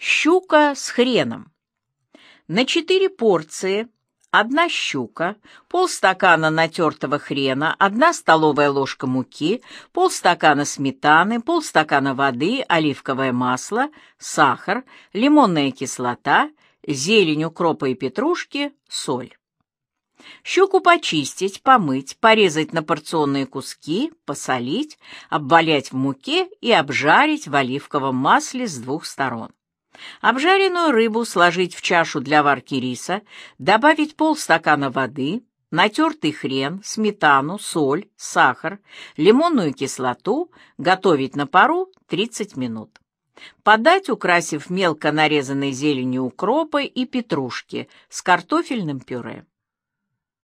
Щука с хреном. На 4 порции 1 щука, полстакана натертого хрена, 1 столовая ложка муки, полстакана сметаны, полстакана воды, оливковое масло, сахар, лимонная кислота, зелень укропа и петрушки, соль. Щуку почистить, помыть, порезать на порционные куски, посолить, обвалять в муке и обжарить в оливковом масле с 2 сторон. Обжаренную рыбу сложить в чашу для варки риса, добавить полстакана воды, натертый хрен, сметану, соль, сахар, лимонную кислоту, готовить на пару 30 минут. Подать, украсив мелко нарезанной зеленью укропа и петрушки с картофельным пюре.